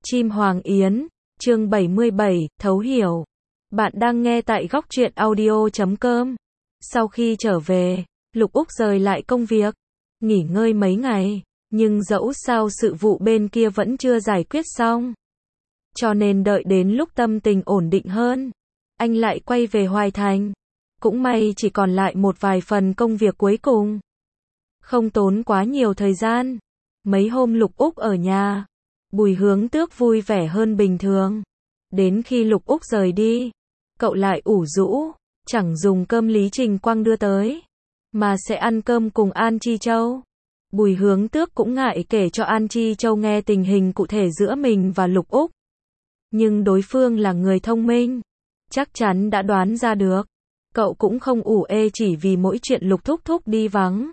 Chim Hoàng Yến, chương 77, thấu hiểu. Bạn đang nghe tại góc truyện audio.com. Sau khi trở về, Lục Úc rời lại công việc, nghỉ ngơi mấy ngày, nhưng dẫu sao sự vụ bên kia vẫn chưa giải quyết xong. Cho nên đợi đến lúc tâm tình ổn định hơn, anh lại quay về Hoài Thành. Cũng may chỉ còn lại một vài phần công việc cuối cùng. Không tốn quá nhiều thời gian. Mấy hôm Lục Úc ở nhà, Bùi Hướng Tước vui vẻ hơn bình thường. Đến khi Lục Úc rời đi, cậu lại ủ rũ, chẳng dùng cơm Lý Trình Quang đưa tới, mà sẽ ăn cơm cùng An Chi Châu. Bùi Hướng Tước cũng ngại kể cho An Chi Châu nghe tình hình cụ thể giữa mình và Lục Úc. Nhưng đối phương là người thông minh, chắc chắn đã đoán ra được. Cậu cũng không ủ ê chỉ vì mỗi chuyện Lục Thúc Thúc đi vắng,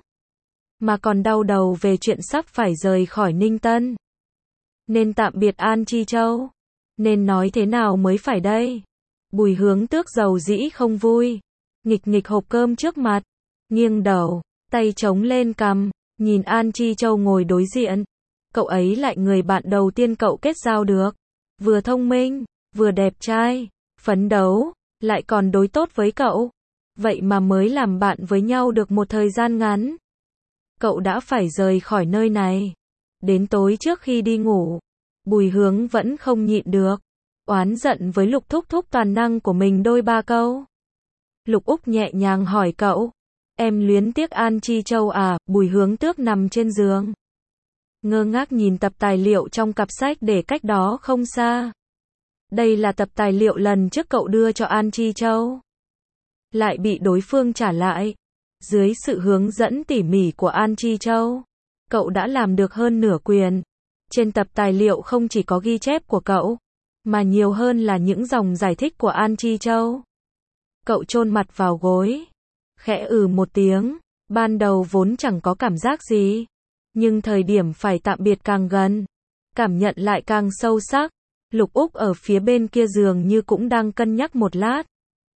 mà còn đau đầu về chuyện sắp phải rời khỏi Ninh Tân. Nên tạm biệt An Chi Châu, nên nói thế nào mới phải đây? Bùi Hướng Tước dầu dĩ không vui, nghịch nghịch hộp cơm trước mặt, nghiêng đầu, tay chống lên cằm, nhìn An Chi Châu ngồi đối diện. Cậu ấy lại người bạn đầu tiên cậu kết giao được, vừa thông minh, vừa đẹp trai, phấn đấu, lại còn đối tốt với cậu. Vậy mà mới làm bạn với nhau được một thời gian ngắn, cậu đã phải rời khỏi nơi này. Đến tối trước khi đi ngủ, Bùi Hướng vẫn không nhịn được, oán giận với Lục Thúc Thúc toàn năng của mình đôi ba câu. Lục Úc nhẹ nhàng hỏi cậu, em luyến tiếc An Chi Châu à? Bùi Hướng Tước nằm trên giường, ngơ ngác nhìn tập tài liệu trong cặp sách để cách đó không xa. Đây là tập tài liệu lần trước cậu đưa cho An Chi Châu, lại bị đối phương trả lại. Dưới sự hướng dẫn tỉ mỉ của An Chi Châu, cậu đã làm được hơn nửa quyển. Trên tập tài liệu không chỉ có ghi chép của cậu, mà nhiều hơn là những dòng giải thích của An Chi Châu. Cậu chôn mặt vào gối, khẽ một tiếng. Ban đầu vốn chẳng có cảm giác gì, nhưng thời điểm phải tạm biệt càng gần, cảm nhận lại càng sâu sắc. Lục Úc ở phía bên kia giường như cũng đang cân nhắc một lát,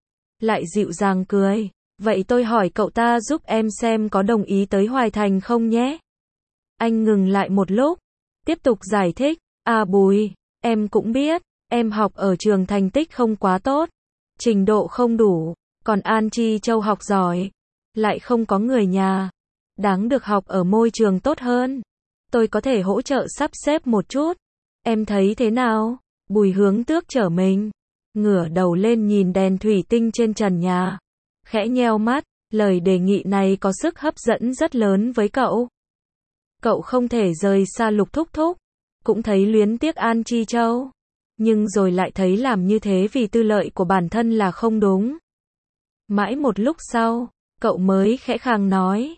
lại dịu dàng cười. Vậy tôi hỏi cậu ta giúp em xem có đồng ý tới Hoài Thành không nhé? Anh ngừng lại một lúc, tiếp tục giải thích. À Bùi, em cũng biết, em học ở trường thành tích không quá tốt, trình độ không đủ, còn An Chi Châu học giỏi, lại không có người nhà, đáng được học ở môi trường tốt hơn. Tôi có thể hỗ trợ sắp xếp một chút, em thấy thế nào? Bùi Hướng Tước trở mình, ngửa đầu lên nhìn đèn thủy tinh trên trần nhà, khẽ nheo mắt. Lời đề nghị này có sức hấp dẫn rất lớn với cậu. Cậu không thể rời xa Lục Thúc Thúc, cũng thấy luyến tiếc An Chi Châu, nhưng rồi lại thấy làm như thế vì tư lợi của bản thân là không đúng. Mãi một lúc sau, cậu mới khẽ khàng nói,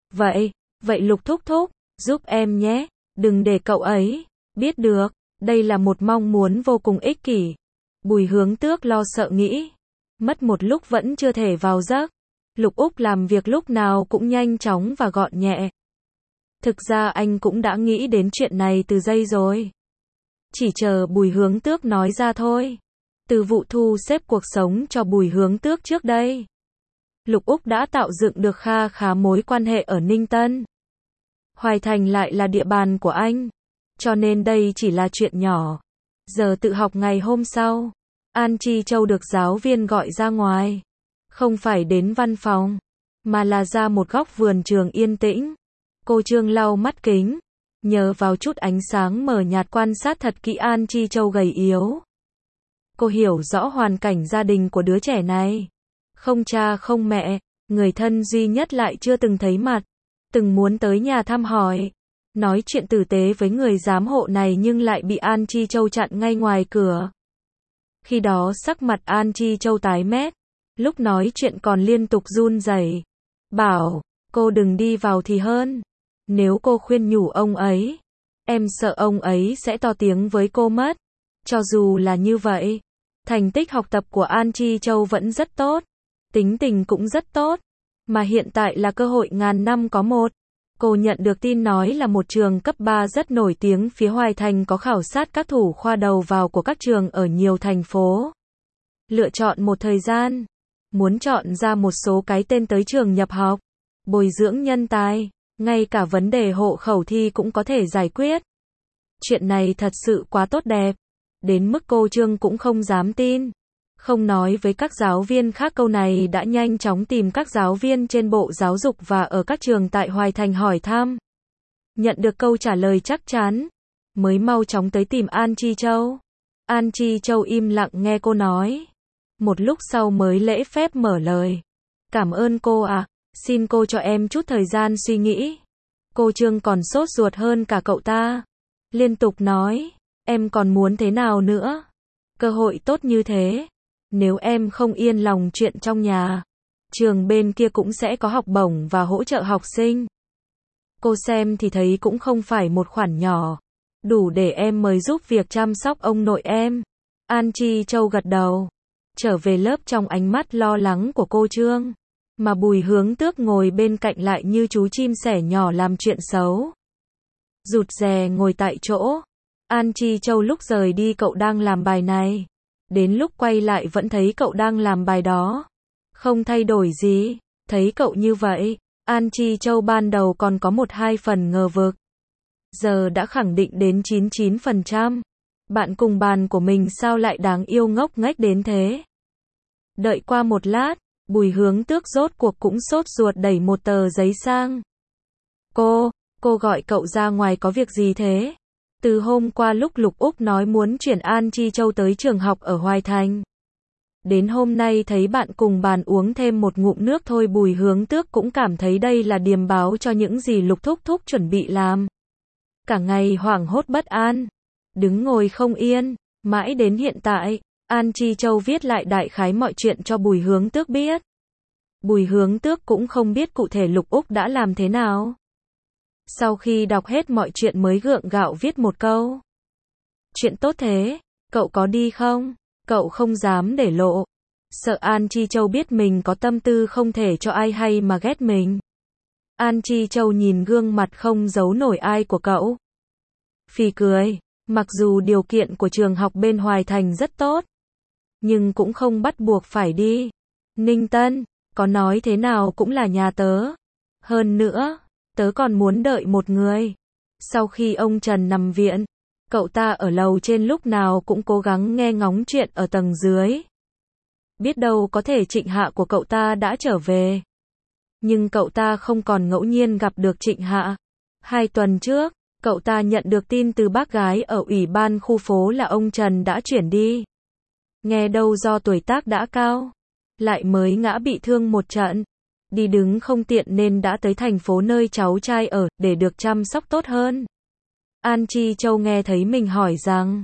Vậy Lục Thúc Thúc, giúp em nhé, đừng để cậu ấy biết được. Đây là một mong muốn vô cùng ích kỷ. Bùi Hướng Tước lo sợ nghĩ, mất một lúc vẫn chưa thể vào giấc. Lục Úc làm việc lúc nào cũng nhanh chóng và gọn nhẹ. Thực ra anh cũng đã nghĩ đến chuyện này từ giây rồi, chỉ chờ Bùi Hướng Tước nói ra thôi. Từ vụ thu xếp cuộc sống cho Bùi Hướng Tước trước đây, Lục Úc đã tạo dựng được kha khá mối quan hệ ở Ninh Tân. Hoài Thành lại là địa bàn của anh, cho nên đây chỉ là chuyện nhỏ. Giờ tự học ngày hôm sau, An Chi Châu được giáo viên gọi ra ngoài, không phải đến văn phòng, mà là ra một góc vườn trường yên tĩnh. Cô Trương lau mắt kính, nhờ vào chút ánh sáng mờ nhạt quan sát thật kỹ An Chi Châu gầy yếu. Cô hiểu rõ hoàn cảnh gia đình của đứa trẻ này, không cha không mẹ, người thân duy nhất lại chưa từng thấy mặt, từng muốn tới nhà thăm hỏi, nói chuyện tử tế với người giám hộ này nhưng lại bị An Chi Châu chặn ngay ngoài cửa. Khi đó sắc mặt An Chi Châu tái mét, lúc nói chuyện còn liên tục run rẩy, bảo cô đừng đi vào thì hơn. Nếu cô khuyên nhủ ông ấy, em sợ ông ấy sẽ to tiếng với cô mất. Cho dù là như vậy, thành tích học tập của An Chi Châu vẫn rất tốt, tính tình cũng rất tốt, mà hiện tại là cơ hội ngàn năm có một. Cô nhận được tin nói là một trường cấp 3 rất nổi tiếng phía Hoài Thành có khảo sát các thủ khoa đầu vào của các trường ở nhiều thành phố. Lựa chọn một thời gian, muốn chọn ra một số cái tên tới trường nhập học, bồi dưỡng nhân tài, ngay cả vấn đề hộ khẩu thi cũng có thể giải quyết. Chuyện này thật sự quá tốt đẹp. Đến mức cô Trương cũng không dám tin. Không nói với các giáo viên khác câu này đã nhanh chóng tìm các giáo viên trên Bộ Giáo dục và ở các trường tại Hoài Thành hỏi thăm. Nhận được câu trả lời chắc chắn, mới mau chóng tới tìm An Chi Châu. An Chi Châu im lặng nghe cô nói. Một lúc sau mới lễ phép mở lời. Cảm ơn cô ạ, xin cô cho em chút thời gian suy nghĩ. Cô Trương còn sốt ruột hơn cả cậu ta. Liên tục nói, em còn muốn thế nào nữa? Cơ hội tốt như thế. Nếu em không yên lòng chuyện trong nhà, trường bên kia cũng sẽ có học bổng và hỗ trợ học sinh. Cô xem thì thấy cũng không phải một khoản nhỏ. Đủ để em mới giúp việc chăm sóc ông nội em. An Chi Châu gật đầu. Trở về lớp trong ánh mắt lo lắng của cô Trương. Mà Bùi Hướng Tước ngồi bên cạnh lại như chú chim sẻ nhỏ làm chuyện xấu. Rụt rè ngồi tại chỗ. An Chi Châu lúc rời đi cậu đang làm bài này. Đến lúc quay lại vẫn thấy cậu đang làm bài đó. Không thay đổi gì. Thấy cậu như vậy, An Chi Châu ban đầu còn có 1-2 phần ngờ vực. Giờ đã khẳng định đến 99%. Bạn cùng bàn của mình sao lại đáng yêu ngốc nghếch đến thế? Đợi qua một lát, Bùi Hướng Tước rốt cuộc cũng sốt ruột đẩy một tờ giấy sang. Cô gọi cậu ra ngoài có việc gì thế? Từ hôm qua lúc Lục Úc nói muốn chuyển An Chi Châu tới trường học ở Hoài Thành. Đến hôm nay thấy bạn cùng bàn uống thêm một ngụm nước thôi Bùi Hướng Tước cũng cảm thấy đây là điềm báo cho những gì Lục Thúc Thúc chuẩn bị làm. Cả ngày hoảng hốt bất an, đứng ngồi không yên, mãi đến hiện tại, An Chi Châu viết lại đại khái mọi chuyện cho Bùi Hướng Tước biết. Bùi Hướng Tước cũng không biết cụ thể Lục Úc đã làm thế nào. Sau khi đọc hết mọi chuyện mới gượng gạo viết một câu. Chuyện tốt thế, cậu có đi không? Cậu không dám để lộ. Sợ An Chi Châu biết mình có tâm tư không thể cho ai hay mà ghét mình. An Chi Châu nhìn gương mặt không giấu nổi ai của cậu. Phì cười, mặc dù điều kiện của trường học bên Hoài Thành rất tốt, nhưng cũng không bắt buộc phải đi. Ninh Tân, có nói thế nào cũng là nhà tớ. Hơn nữa, tớ còn muốn đợi một người. Sau khi ông Trần nằm viện, cậu ta ở lầu trên lúc nào cũng cố gắng nghe ngóng chuyện ở tầng dưới. Biết đâu có thể Trịnh Hạ của cậu ta đã trở về. Nhưng cậu ta không còn ngẫu nhiên gặp được Trịnh Hạ. 2 tuần trước, cậu ta nhận được tin từ bác gái ở ủy ban khu phố là ông Trần đã chuyển đi. Nghe đâu do tuổi tác đã cao, lại mới ngã bị thương một trận. Đi đứng không tiện nên đã tới thành phố nơi cháu trai ở, để được chăm sóc tốt hơn. An Chi Châu nghe thấy mình hỏi rằng,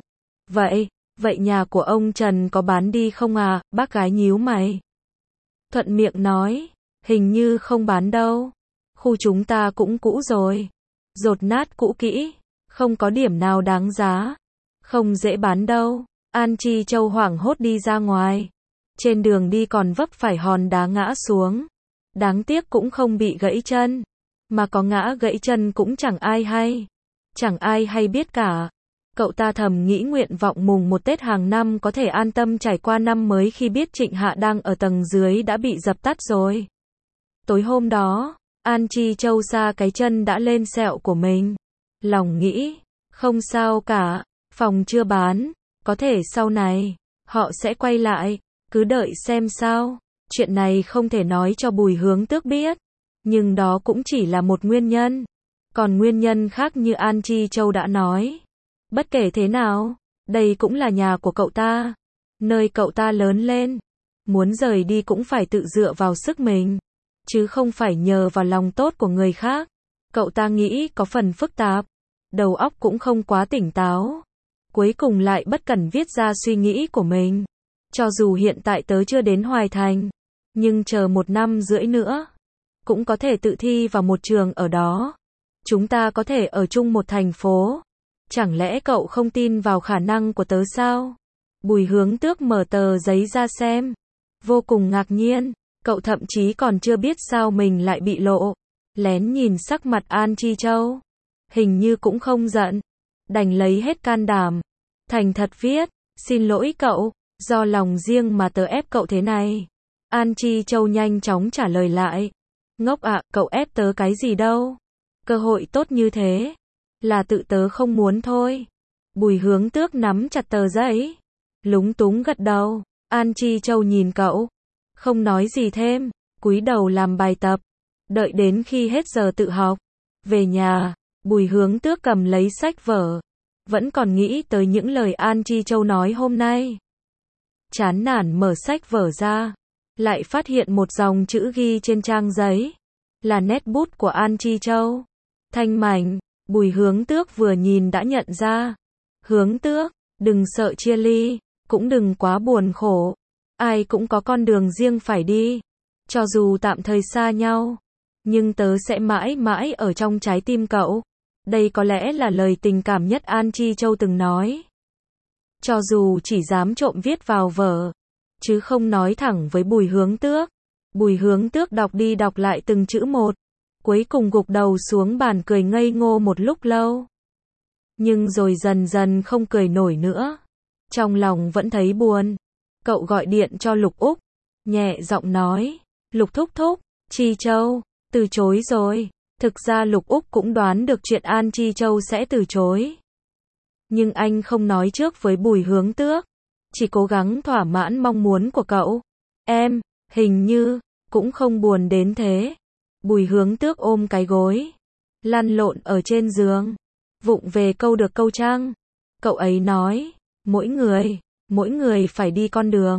vậy nhà của ông Trần có bán đi không à? Bác gái nhíu mày. Thuận miệng nói, hình như không bán đâu. Khu chúng ta cũng cũ rồi. Dột nát cũ kỹ, không có điểm nào đáng giá. Không dễ bán đâu. An Chi Châu hoảng hốt đi ra ngoài. Trên đường đi còn vấp phải hòn đá ngã xuống. Đáng tiếc cũng không bị gãy chân. Mà có ngã gãy chân cũng chẳng ai hay. Chẳng ai hay biết cả. Cậu ta thầm nghĩ nguyện vọng mùng 1 Tết hàng năm có thể an tâm trải qua năm mới khi biết Trịnh Hạ đang ở tầng dưới đã bị dập tắt rồi. Tối hôm đó, An Chi Châu xa cái chân đã lên sẹo của mình. Lòng nghĩ, không sao cả, phòng chưa bán, có thể sau này, họ sẽ quay lại, cứ đợi xem sao. Chuyện này không thể nói cho Bùi Hướng Tước biết, nhưng đó cũng chỉ là một nguyên nhân. Còn nguyên nhân khác như An Chi Châu đã nói. Bất kể thế nào, đây cũng là nhà của cậu ta, nơi cậu ta lớn lên. Muốn rời đi cũng phải tự dựa vào sức mình, chứ không phải nhờ vào lòng tốt của người khác. Cậu ta nghĩ có phần phức tạp, đầu óc cũng không quá tỉnh táo. Cuối cùng lại bất cẩn viết ra suy nghĩ của mình. Cho dù hiện tại tớ chưa đến Hoài Thành, nhưng chờ 1 năm rưỡi nữa, cũng có thể tự thi vào một trường ở đó. Chúng ta có thể ở chung một thành phố. Chẳng lẽ cậu không tin vào khả năng của tớ sao? Bùi Hướng Tước mở tờ giấy ra xem. Vô cùng ngạc nhiên. Cậu thậm chí còn chưa biết sao mình lại bị lộ. Lén nhìn sắc mặt An Chi Châu. Hình như cũng không giận. Đành lấy hết can đảm. Thành thật viết. Xin lỗi cậu. Do lòng riêng mà tớ ép cậu thế này. An Chi Châu nhanh chóng trả lời lại. Ngốc ạ, cậu ép tớ cái gì đâu. Cơ hội tốt như thế. Là tự tớ không muốn thôi. Bùi Hướng Tước nắm chặt tờ giấy, lúng túng gật đầu. An Chi Châu nhìn cậu, không nói gì thêm, cúi đầu làm bài tập. Đợi đến khi hết giờ tự học, về nhà, Bùi Hướng Tước cầm lấy sách vở, vẫn còn nghĩ tới những lời An Chi Châu nói hôm nay. Chán nản mở sách vở ra, lại phát hiện một dòng chữ ghi trên trang giấy, là nét bút của An Chi Châu. Thanh mảnh, Bùi Hướng Tước vừa nhìn đã nhận ra. Hướng Tước, đừng sợ chia ly, cũng đừng quá buồn khổ. Ai cũng có con đường riêng phải đi. Cho dù tạm thời xa nhau, nhưng tớ sẽ mãi mãi ở trong trái tim cậu. Đây có lẽ là lời tình cảm nhất An Chi Châu từng nói. Cho dù chỉ dám trộm viết vào vở, chứ không nói thẳng với Bùi Hướng Tước. Bùi Hướng Tước đọc đi đọc lại từng chữ một, cuối cùng gục đầu xuống bàn cười ngây ngô một lúc lâu. Nhưng rồi dần dần không cười nổi nữa. Trong lòng vẫn thấy buồn. Cậu gọi điện cho Lục Úc, nhẹ giọng nói, Lục thúc thúc, Chi Châu từ chối rồi. Thực ra Lục Úc cũng đoán được chuyện An Chi Châu sẽ từ chối. Nhưng anh không nói trước với Bùi Hướng Tước, chỉ cố gắng thỏa mãn mong muốn của cậu. Em, hình như, cũng không buồn đến thế. Bùi Hướng Tước ôm cái gối, lăn lộn ở trên giường, vụng về câu được câu trăng. Cậu ấy nói, mỗi người phải đi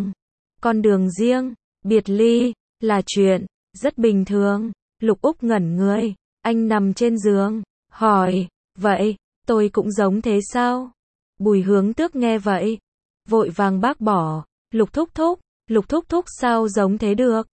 con đường riêng, biệt ly, là chuyện, rất bình thường. Lục Úc ngẩn người, anh nằm trên giường, hỏi, vậy, tôi cũng giống thế sao? Bùi Hướng Tước nghe vậy, vội vàng bác bỏ, Lục thúc thúc sao giống thế được?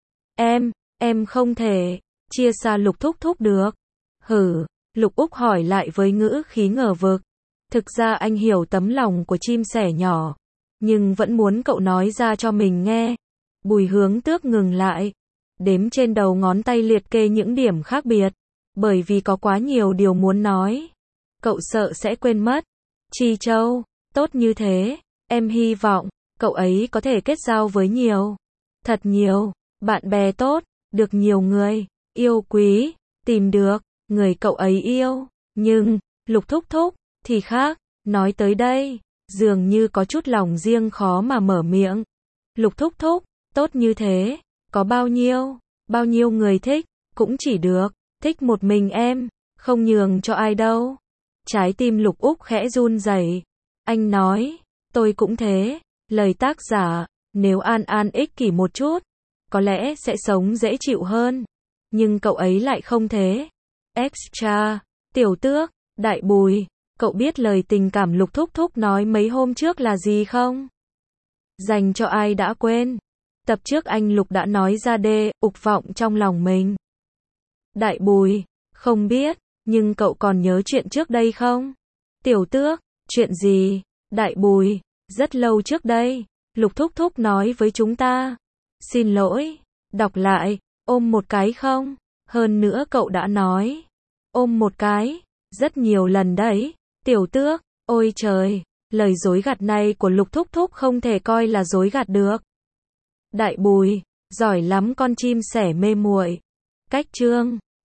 Em không thể, chia xa Lục thúc thúc được. Hử, Lục Úc hỏi lại với ngữ khí ngờ vực. Thực ra anh hiểu tấm lòng của chim sẻ nhỏ, nhưng vẫn muốn cậu nói ra cho mình nghe. Bùi Hướng Tước ngừng lại, đếm trên đầu ngón tay liệt kê những điểm khác biệt, bởi vì có quá nhiều điều muốn nói. Cậu sợ sẽ quên mất. Chi Châu, tốt như thế, em hy vọng cậu ấy có thể kết giao với thật nhiều bạn bè tốt, được nhiều người yêu quý, tìm được người cậu ấy yêu. Nhưng Lục thúc thúc thì khác. Nói tới đây, dường như có chút lòng riêng khó mà mở miệng. Lục thúc thúc, tốt như thế, có bao nhiêu người thích, cũng chỉ được thích một mình em, không nhường cho ai đâu. Trái tim Lục Úc khẽ run rẩy. Anh nói, tôi cũng thế. Lời tác giả, nếu An An ích kỷ một chút, có lẽ sẽ sống dễ chịu hơn. Nhưng cậu ấy lại không thế. Extra, Tiểu Tước, Đại Bùi, cậu biết lời tình cảm Lục thúc thúc nói mấy hôm trước là gì không? Dành cho ai đã quên. Tập trước anh Lục đã nói ra ục vọng trong lòng mình. Đại Bùi, không biết, nhưng cậu còn nhớ chuyện trước đây không? Tiểu Tước, chuyện gì? Đại Bùi, rất lâu trước đây, Lục thúc thúc nói với chúng ta. Xin lỗi, đọc lại, ôm một cái không? Hơn nữa cậu đã nói, ôm một cái, rất nhiều lần đấy. Tiểu Tước, ôi trời, lời dối gạt này của Lục thúc thúc không thể coi là dối gạt được. Đại Bùi, giỏi lắm con chim sẻ mê muội. Cách chương